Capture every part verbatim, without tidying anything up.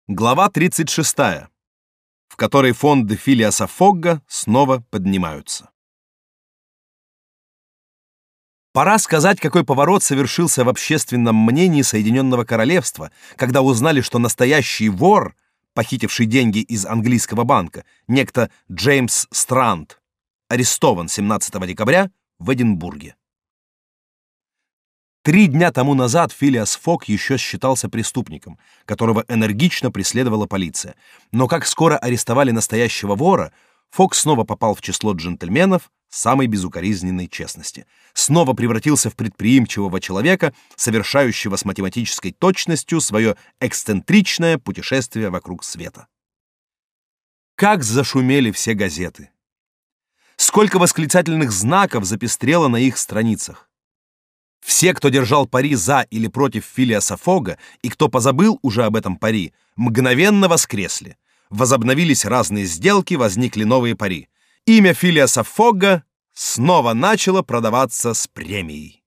Глава тридцать шестая, в которой фонды Филиаса Фогга снова поднимаются. Пора сказать, какой поворот совершился в общественном мнении Соединенного Королевства, когда узнали, что настоящий вор, похитивший деньги из английского банка, некто Джеймс Странд, арестован семнадцатого декабря в Эдинбурге. Три дня тому назад Филиас Фогг еще считался преступником, которого энергично преследовала полиция. Но как скоро арестовали настоящего вора, Фогг снова попал в число джентльменов самой безукоризненной честности. Снова превратился в предприимчивого человека, совершающего с математической точностью свое эксцентричное путешествие вокруг света. Как зашумели все газеты! Сколько восклицательных знаков запестрело на их страницах! Все, кто держал пари за или против Филиаса Фогга, и кто позабыл уже об этом пари, мгновенно воскресли. Возобновились разные сделки, возникли новые пари. Имя Филиаса Фогга снова начало продаваться с премией.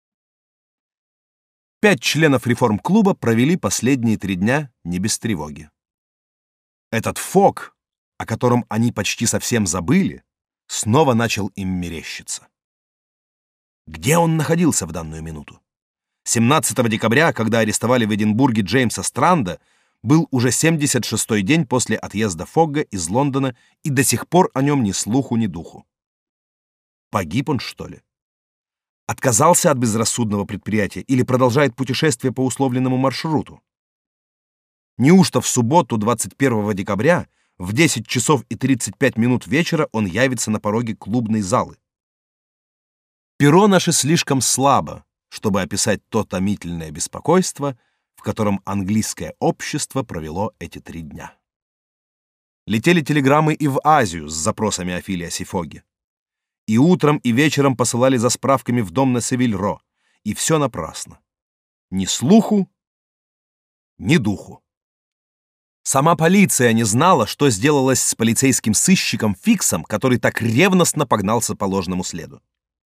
Пять членов реформ-клуба провели последние три дня не без тревоги. Этот Фогг, о котором они почти совсем забыли, снова начал им мерещиться. Где он находился в данную минуту? семнадцатого декабря, когда арестовали в Эдинбурге Джеймса Странда, был уже семьдесят шестой день после отъезда Фогга из Лондона, и до сих пор о нем ни слуху, ни духу. Погиб он, что ли? Отказался от безрассудного предприятия или продолжает путешествие по условленному маршруту? Неужто в субботу, двадцать первого декабря, в десять часов и тридцать пять минут вечера он явится на пороге клубной залы? Перо наше слишком слабо, чтобы описать то томительное беспокойство, в котором английское общество провело эти три дня. Летели телеграммы и в Азию с запросами о Филиасе Фогге. И утром, и вечером посылали за справками в дом на Севиль-Ро, и все напрасно. Ни слуху, ни духу. Сама полиция не знала, что сделалось с полицейским сыщиком Фиксом, который так ревностно погнался по ложному следу.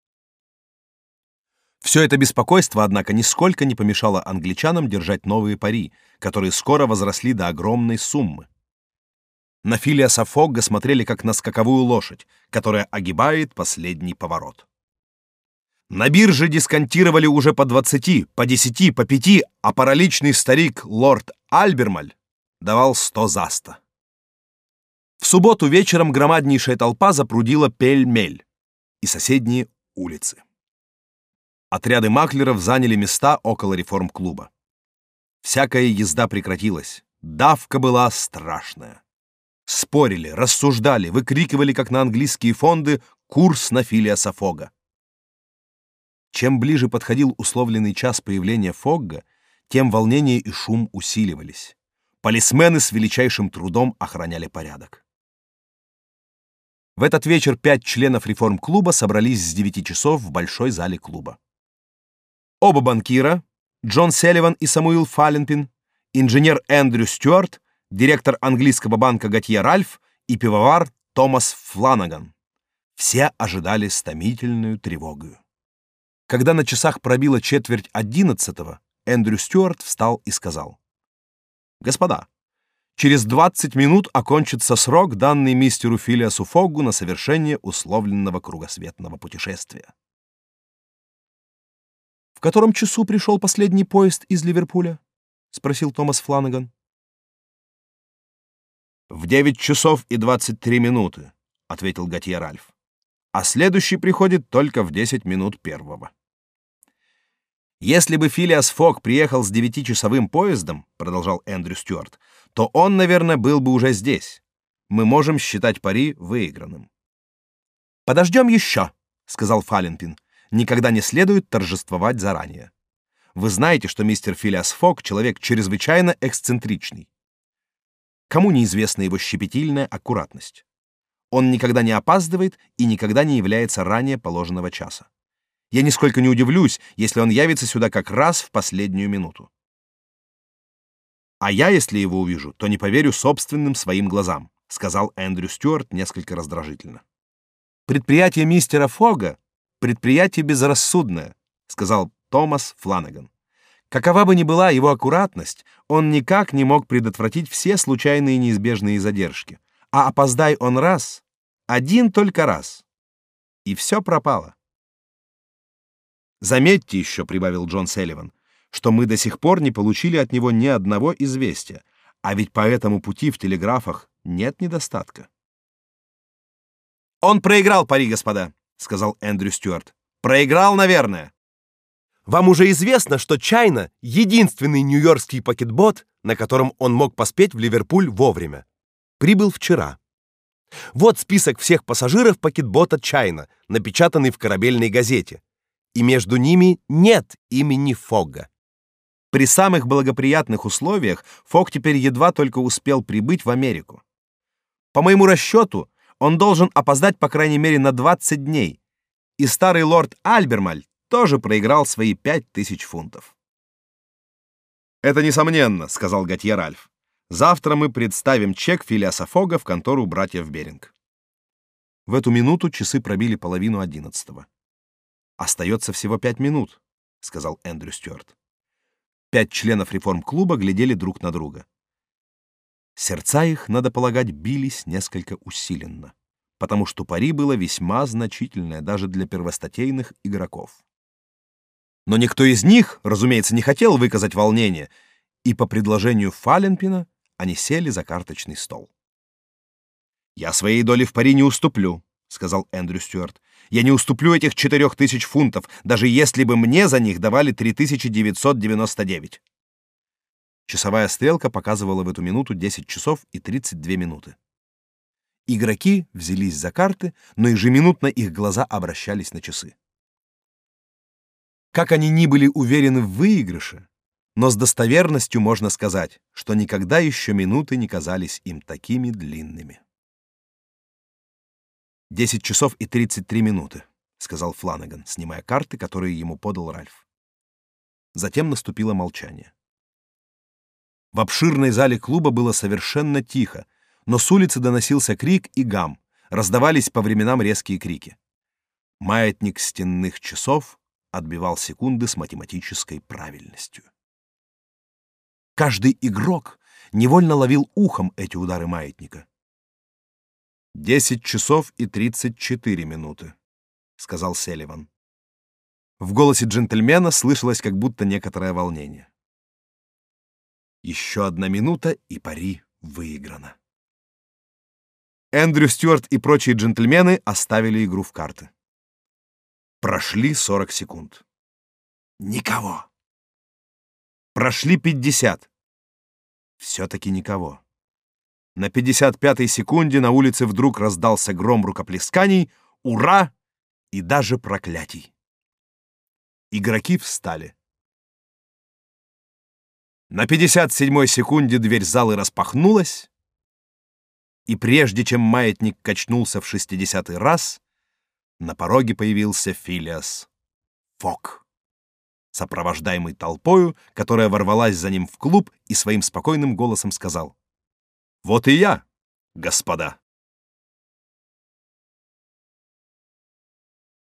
Все это беспокойство, однако, нисколько не помешало англичанам держать новые пари, которые скоро возросли до огромной суммы. На Филиаса Фогга смотрели как на скаковую лошадь, которая огибает последний поворот. На бирже дисконтировали уже по двадцати, по десяти, по пяти, а параличный старик лорд Альбермаль давал сто за сто. В субботу вечером громаднейшая толпа запрудила Пель-Мель и соседние улицы. Отряды маклеров заняли места около реформ-клуба. Всякая езда прекратилась. Давка была страшная. Спорили, рассуждали, выкрикивали, как на английские фонды, курс на Филиаса Фогга. Чем ближе подходил условленный час появления Фогга, тем волнение и шум усиливались. Полисмены с величайшим трудом охраняли порядок. В этот вечер пять членов реформ-клуба собрались с девяти часов в большой зале клуба. Оба банкира, Джон Селливан и Самуил Фаленпин, инженер Эндрю Стюарт, директор английского банка Готье Ральф и пивовар Томас Фланаган. Все ожидали с томительной тревогой. Когда на часах пробило четверть одиннадцатого, Эндрю Стюарт встал и сказал: «Господа, через двадцать минут окончится срок, данный мистеру Филиасу Фоггу на совершение условленного кругосветного путешествия». «В котором часу пришел последний поезд из Ливерпуля?» — спросил Томас Фланаган. «В девять часов и двадцать три минуты», — ответил Готье Ральф. «А следующий приходит только в десять минут первого». «Если бы Филиас Фогг приехал с девятичасовым поездом, — продолжал Эндрю Стюарт, — то он, наверное, был бы уже здесь. Мы можем считать пари выигранным». «Подождем еще», — сказал Фаленпин. «Никогда не следует торжествовать заранее. Вы знаете, что мистер Филиас Фогг — человек чрезвычайно эксцентричный. Кому неизвестна его щепетильная аккуратность? Он никогда не опаздывает и никогда не является ранее положенного часа. Я нисколько не удивлюсь, если он явится сюда как раз в последнюю минуту. А я, если его увижу, то не поверю собственным своим глазам», — сказал Эндрю Стюарт несколько раздражительно. «Предприятие мистера Фогга — предприятие безрассудное», — сказал Томас Фланаган. Какова бы ни была его аккуратность, он никак не мог предотвратить все случайные неизбежные задержки. А опоздай он раз, один только раз, и все пропало. «Заметьте еще», — прибавил Джон Салливан, «что мы до сих пор не получили от него ни одного известия, а ведь по этому пути в телеграфах нет недостатка». «Он проиграл пари, господа», — сказал Эндрю Стюарт. «Проиграл, наверное». Вам уже известно, что Чайна — единственный нью-йоркский пакетбот, на котором он мог поспеть в Ливерпуль вовремя. Прибыл вчера. Вот список всех пассажиров пакетбота Чайна, напечатанный в корабельной газете. И между ними нет имени Фогга. При самых благоприятных условиях Фог теперь едва только успел прибыть в Америку. По моему расчету, он должен опоздать по крайней мере на двадцать дней. И старый лорд Альбермаль тоже проиграл свои пять тысяч фунтов. «Это несомненно», — сказал Готье Ральф. «Завтра мы представим чек Филиаса Фогга в контору братьев Беринг». В эту минуту часы пробили половину одиннадцатого. «Остается всего пять минут», — сказал Эндрю Стюарт. Пять членов реформ-клуба глядели друг на друга. Сердца их, надо полагать, бились несколько усиленно, потому что пари было весьма значительное даже для первостатейных игроков. Но никто из них, разумеется, не хотел выказать волнения, и по предложению Фаленпина они сели за карточный стол. «Я своей доли в пари не уступлю», — сказал Эндрю Стюарт. «Я не уступлю этих четырех тысяч фунтов, даже если бы мне за них давали три тысячи девятьсот девяносто девять». Часовая стрелка показывала в эту минуту десять часов и тридцать две минуты. Игроки взялись за карты, но ежеминутно их глаза обращались на часы. Как они ни были уверены в выигрыше, но с достоверностью можно сказать, что никогда еще минуты не казались им такими длинными. «Десять часов и тридцать три минуты», — сказал Фланаган, снимая карты, которые ему подал Ральф. Затем наступило молчание. В обширной зале клуба было совершенно тихо, но с улицы доносился крик и гам, раздавались по временам резкие крики. Маятник стенных часов отбивал секунды с математической правильностью. Каждый игрок невольно ловил ухом эти удары маятника. «Десять часов и тридцать четыре минуты», — сказал Салливан. В голосе джентльмена слышалось как будто некоторое волнение. «Еще одна минута, и пари выиграно». Эндрю Стюарт и прочие джентльмены оставили игру в карты. Прошли сорок секунд. Никого. Прошли пятьдесят. Все-таки никого. На пятьдесят пятой секунде на улице вдруг раздался гром рукоплесканий, ура и даже проклятий. Игроки встали. На пятьдесят седьмой секунде дверь залы распахнулась, и прежде чем маятник качнулся в шестидесятый раз, на пороге появился Филиас Фогг, сопровождаемый толпою, которая ворвалась за ним в клуб и своим спокойным голосом сказал: «Вот и я, господа».